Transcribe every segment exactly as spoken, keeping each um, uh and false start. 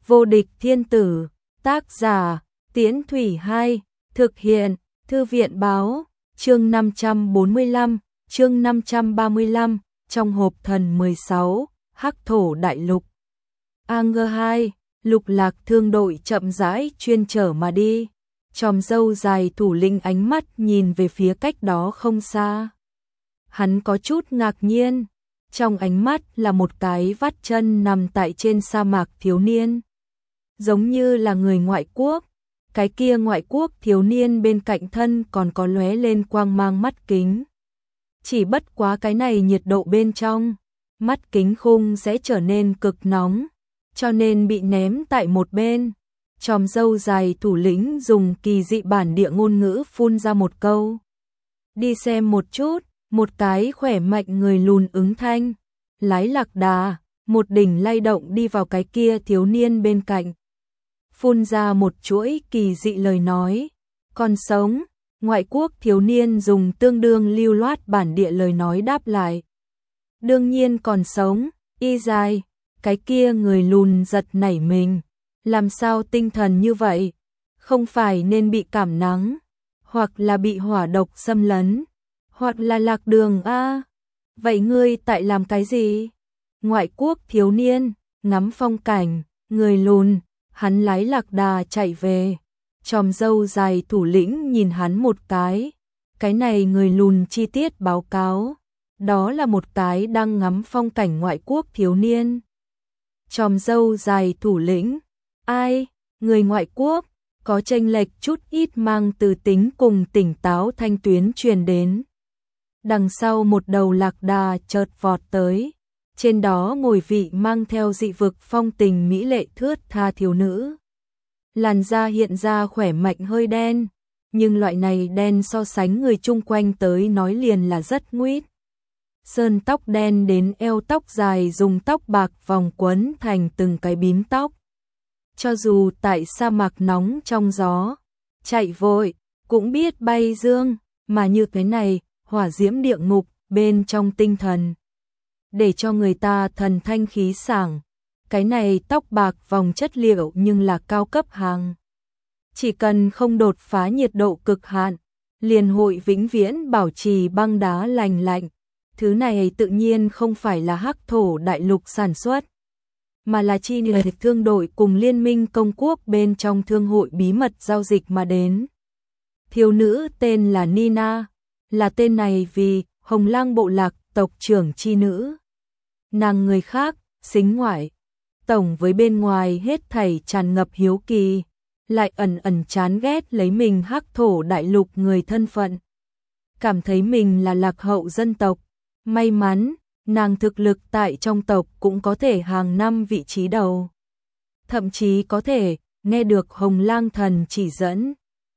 Vô địch thiên tử, tác giả, Tiễn Thủy Hai, thực hiện, Thư viện báo, chương năm trăm bốn mươi lăm, chương năm trăm ba mươi lăm, trong hộp thần mười sáu, Hắc Thổ Đại Lục. Anger hai, Lục Lạc thương đội chậm rãi chuyên trở mà đi. Chòm râu dài thủ lĩnh ánh mắt nhìn về phía cách đó không xa. Hắn có chút ngạc nhiên, trong ánh mắt là một cái vắt chân nằm tại trên sa mạc thiếu niên. Giống như là người ngoại quốc, cái kia ngoại quốc thiếu niên bên cạnh thân còn có lóe lên quang mang mắt kính. Chỉ bất quá cái này nhiệt độ bên trong, mắt kính khung sẽ trở nên cực nóng, cho nên bị ném tại một bên. Chòm râu dài thủ lĩnh dùng kỳ dị bản địa ngôn ngữ phun ra một câu. Đi xem một chút, một cái khỏe mạnh người lùn ứng thanh. Lái lạc đà, một đỉnh lay động đi vào cái kia thiếu niên bên cạnh. Phun ra một chuỗi kỳ dị lời nói. Còn sống, ngoại quốc thiếu niên dùng tương đương lưu loát bản địa lời nói đáp lại. Đương nhiên còn sống, y dài, cái kia người lùn giật nảy mình. Làm sao tinh thần như vậy? Không phải nên bị cảm nắng, hoặc là bị hỏa độc xâm lấn, hoặc là lạc đường a. Vậy ngươi tại làm cái gì? Ngoại quốc thiếu niên, ngắm phong cảnh, người lùn, hắn lái lạc đà chạy về. Chòm râu dài thủ lĩnh nhìn hắn một cái. Cái này người lùn chi tiết báo cáo. Đó là một cái đang ngắm phong cảnh ngoại quốc thiếu niên. Chòm râu dài thủ lĩnh. Ai, người ngoại quốc, có chênh lệch chút ít mang từ tính cùng tỉnh táo thanh tuyến truyền đến. Đằng sau một đầu lạc đà chợt vọt tới, trên đó ngồi vị mang theo dị vực phong tình mỹ lệ thướt tha thiếu nữ. Làn da hiện ra khỏe mạnh hơi đen, nhưng loại này đen so sánh người chung quanh tới nói liền là rất nguýt. Sơn tóc đen đến eo, tóc dài dùng tóc bạc vòng quấn thành từng cái bím tóc. Cho dù tại sa mạc nóng trong gió, chạy vội, cũng biết bay dương, mà như cái này, hỏa diễm địa ngục, bên trong tinh thần. Để cho người ta thần thanh khí sảng, cái này tóc bạc vòng chất liệu nhưng là cao cấp hàng. Chỉ cần không đột phá nhiệt độ cực hạn, liền hội vĩnh viễn bảo trì băng đá lành lạnh. Thứ này tự nhiên không phải là Hắc Thổ Đại Lục sản xuất, mà là chi nhánh thương đội cùng liên minh công quốc bên trong thương hội bí mật giao dịch mà đến. Thiếu nữ tên là Nina, là tên này vì Hồng Lang bộ lạc tộc trưởng chi nữ. Nàng người khác, xính ngoại, tổng với bên ngoài hết thảy tràn ngập hiếu kỳ, lại ẩn ẩn chán ghét lấy mình Hắc Thổ Đại Lục người thân phận. Cảm thấy mình là lạc hậu dân tộc, may mắn. Nàng thực lực tại trong tộc cũng có thể hàng năm vị trí đầu. Thậm chí có thể nghe được Hồng Lang thần chỉ dẫn.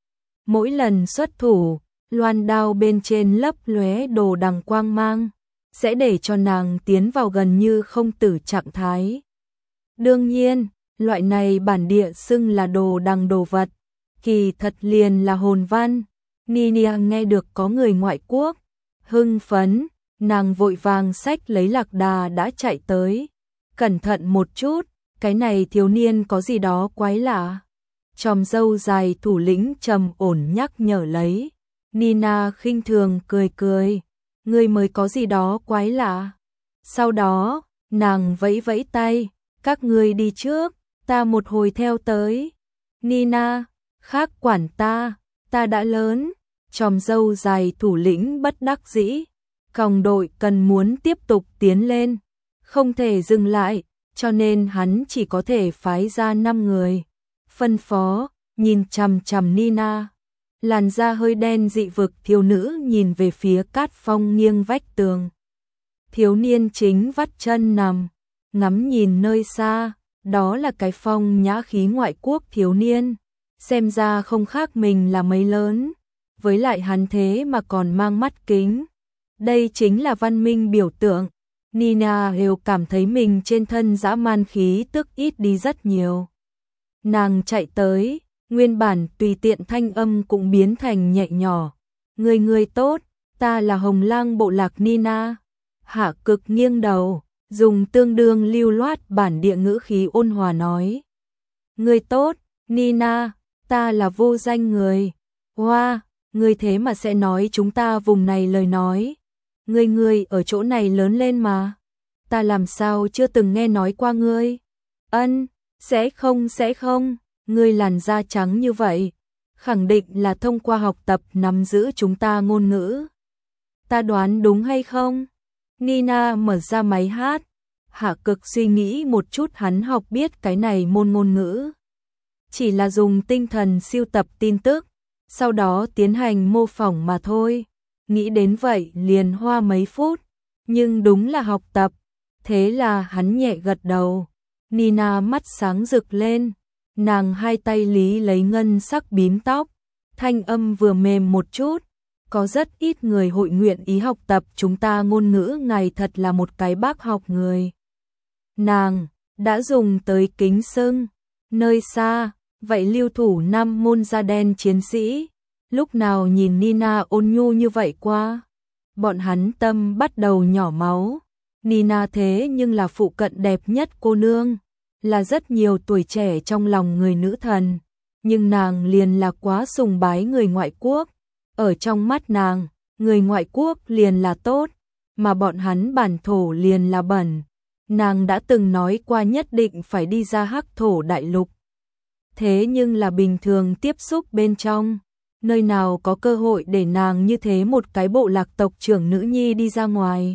Mỗi lần xuất thủ, loan đao bên trên lấp lóe đồ đằng quang mang, sẽ để cho nàng tiến vào gần như không tử trạng thái. Đương nhiên, loại này bản địa xưng là đồ đằng đồ vật, kỳ thật liền là hồn văn. Nina nghe được có người ngoại quốc, hưng phấn. Nàng vội vàng xách lấy lạc đà đã chạy tới. Cẩn thận một chút, cái này thiếu niên có gì đó quái lạ. Chòm râu dài thủ lĩnh trầm ổn nhắc nhở lấy. Nina khinh thường cười cười. Ngươi mới có gì đó quái lạ. Sau đó, nàng vẫy vẫy tay. Các ngươi đi trước, ta một hồi theo tới. Nina, khác quản ta, ta đã lớn. Chòm râu dài thủ lĩnh bất đắc dĩ. Còng đội cần muốn tiếp tục tiến lên, không thể dừng lại, cho nên hắn chỉ có thể phái ra năm người. Phân phó, nhìn chằm chằm Nina. Làn da hơi đen dị vực thiếu nữ nhìn về phía cát phong nghiêng vách tường. Thiếu niên chính vắt chân nằm, ngắm nhìn nơi xa, đó là cái phong nhã khí ngoại quốc thiếu niên. Xem ra không khác mình là mấy lớn, với lại hắn thế mà còn mang mắt kính. Đây chính là văn minh biểu tượng. Nina đều cảm thấy mình trên thân dã man khí tức ít đi rất nhiều. Nàng chạy tới, nguyên bản tùy tiện thanh âm cũng biến thành nhẹ nhỏ. Người người tốt, ta là Hồng Lang bộ lạc Nina. Hạ Cực nghiêng đầu, dùng tương đương lưu loát bản địa ngữ khí ôn hòa nói. Ngươi tốt, Nina, ta là vô danh người. Hoa, wow, ngươi thế mà sẽ nói chúng ta vùng này lời nói. Ngươi ngươi ở chỗ này lớn lên mà. Ta làm sao chưa từng nghe nói qua ngươi. Ân, sẽ không sẽ không, ngươi làn da trắng như vậy. Khẳng định là thông qua học tập nắm giữ chúng ta ngôn ngữ. Ta đoán đúng hay không? Nina mở ra máy hát. Hạ Cực suy nghĩ một chút, hắn học biết cái này môn ngôn ngữ. Chỉ là dùng tinh thần siêu tập tin tức, sau đó tiến hành mô phỏng mà thôi. Nghĩ đến vậy liền hoa mấy phút, nhưng đúng là học tập. Thế là hắn nhẹ gật đầu. Nina mắt sáng rực lên, nàng hai tay lý lấy ngân sắc bím tóc, thanh âm vừa mềm một chút. Có rất ít người hội nguyện ý học tập chúng ta ngôn ngữ, ngài thật là một cái bác học người. Nàng đã dùng tới kính xưng. Nơi xa, vậy lưu thủ năm môn da đen chiến sĩ, lúc nào nhìn Nina ôn nhu như vậy qua. Bọn hắn tâm bắt đầu nhỏ máu. Nina thế nhưng là phụ cận đẹp nhất cô nương, là rất nhiều tuổi trẻ trong lòng người nữ thần. Nhưng nàng liền là quá sùng bái người ngoại quốc. Ở trong mắt nàng, người ngoại quốc liền là tốt, mà bọn hắn bản thổ liền là bẩn. Nàng đã từng nói qua nhất định phải đi ra hắc thổ đại lục. Thế nhưng là bình thường tiếp xúc bên trong, nơi nào có cơ hội để nàng như thế một cái bộ lạc tộc trưởng nữ nhi đi ra ngoài.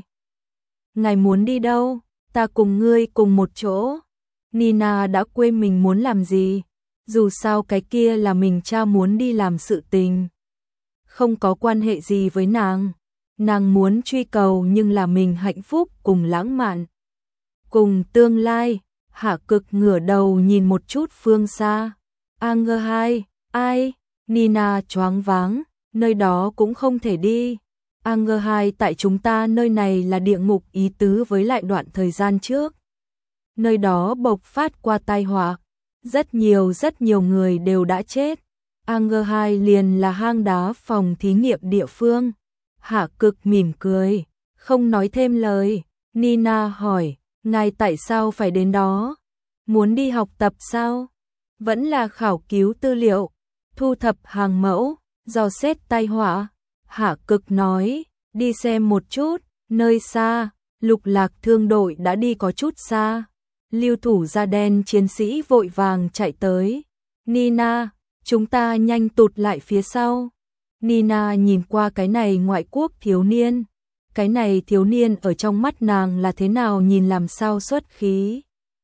Ngài muốn đi đâu? Ta cùng ngươi cùng một chỗ. Nina đã quên mình muốn làm gì. Dù sao cái kia là mình cha muốn đi làm sự tình. Không có quan hệ gì với nàng. Nàng muốn truy cầu nhưng là mình hạnh phúc cùng lãng mạn. Cùng tương lai. Hạ Cực ngửa đầu nhìn một chút phương xa. Anger hai, ai? Nina choáng váng, nơi đó cũng không thể đi. Anger hai tại chúng ta nơi này là địa ngục ý tứ với lại đoạn thời gian trước. Nơi đó bộc phát qua tai họa, rất nhiều rất nhiều người đều đã chết. Anger hai liền là hang đá phòng thí nghiệm địa phương. Hạ Cực mỉm cười, không nói thêm lời. Nina hỏi, ngài tại sao phải đến đó? Muốn đi học tập sao? Vẫn là khảo cứu tư liệu, thu thập hàng mẫu, dò xét tai họa? Hạ Cực nói, đi xem một chút. Nơi xa, Lục Lạc thương đội đã đi có chút xa. Lưu thủ da đen chiến sĩ vội vàng chạy tới. Nina, chúng ta nhanh tụt lại phía sau. Nina nhìn qua cái này ngoại quốc thiếu niên. Cái này thiếu niên ở trong mắt nàng là thế nào, nhìn làm sao xuất khí.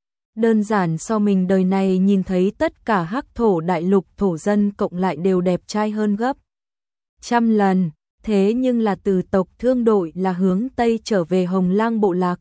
Đơn giản so mình đời này nhìn thấy tất cả hắc thổ đại lục thổ dân cộng lại đều đẹp trai hơn gấp trăm lần. Thế nhưng là từ tộc thương đội là hướng Tây trở về Hồng Lang bộ lạc.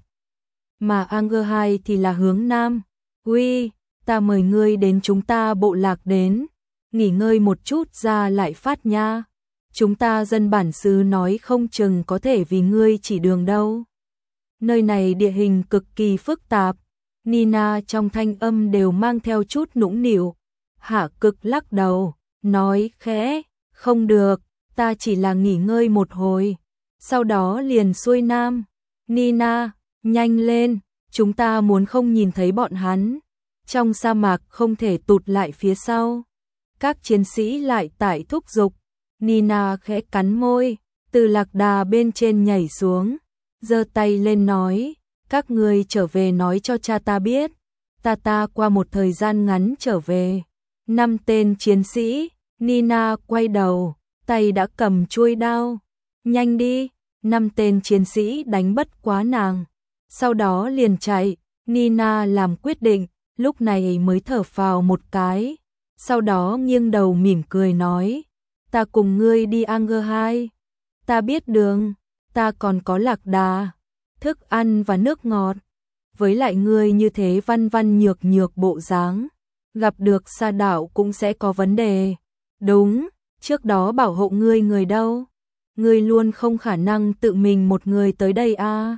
Mà Anger hai thì là hướng Nam. Uy, ta mời ngươi đến chúng ta bộ lạc đến. Nghỉ ngơi một chút ra lại phát nha. Chúng ta dân bản xứ nói không chừng có thể vì ngươi chỉ đường đâu. Nơi này địa hình cực kỳ phức tạp. Nina trong thanh âm đều mang theo chút nũng nịu. Hạ Cực lắc đầu, nói khẽ, không được, ta chỉ là nghỉ ngơi một hồi. Sau đó liền xuôi nam. Nina, nhanh lên, chúng ta muốn không nhìn thấy bọn hắn. Trong sa mạc không thể tụt lại phía sau. Các chiến sĩ lại tải thúc giục. Nina khẽ cắn môi, từ lạc đà bên trên nhảy xuống, giơ tay lên nói, các ngươi trở về nói cho cha ta biết, ta ta qua một thời gian ngắn trở về. Năm tên chiến sĩ, Nina quay đầu, tay đã cầm chuôi đao. Nhanh đi, năm tên chiến sĩ đánh bất quá nàng, sau đó liền chạy. Nina làm quyết định, lúc này mới thở phào một cái, sau đó nghiêng đầu mỉm cười nói, ta cùng ngươi đi Anger hai. Ta biết đường, ta còn có lạc đà, thức ăn và nước ngọt. Với lại ngươi như thế văn văn nhược nhược bộ dáng, gặp được sa đảo cũng sẽ có vấn đề. Đúng, trước đó bảo hộ ngươi người đâu? Ngươi luôn không khả năng tự mình một người tới đây à?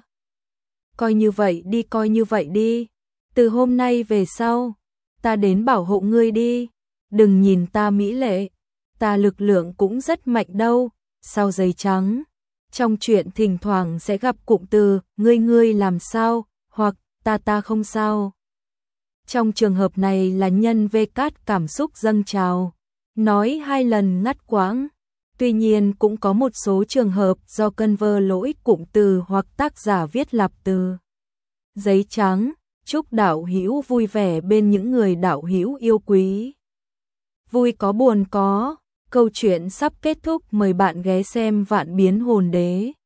Coi như vậy đi, coi như vậy đi. Từ hôm nay về sau, ta đến bảo hộ ngươi đi. Đừng nhìn ta mỹ lệ, ta lực lượng cũng rất mạnh đâu. Sau giấy trắng, trong chuyện thỉnh thoảng sẽ gặp cụm từ ngươi ngươi làm sao, hoặc ta ta không sao. Trong trường hợp này là nhân vê cát cảm xúc dâng trào, nói hai lần ngắt quãng. Tuy nhiên cũng có một số trường hợp do cân vơ lỗi cụm từ hoặc tác giả viết lặp từ. Giấy trắng, chúc đạo hữu vui vẻ bên những người đạo hữu yêu quý. Vui có buồn có, câu chuyện sắp kết thúc, mời bạn ghé xem Vạn Biến Hồn Đế.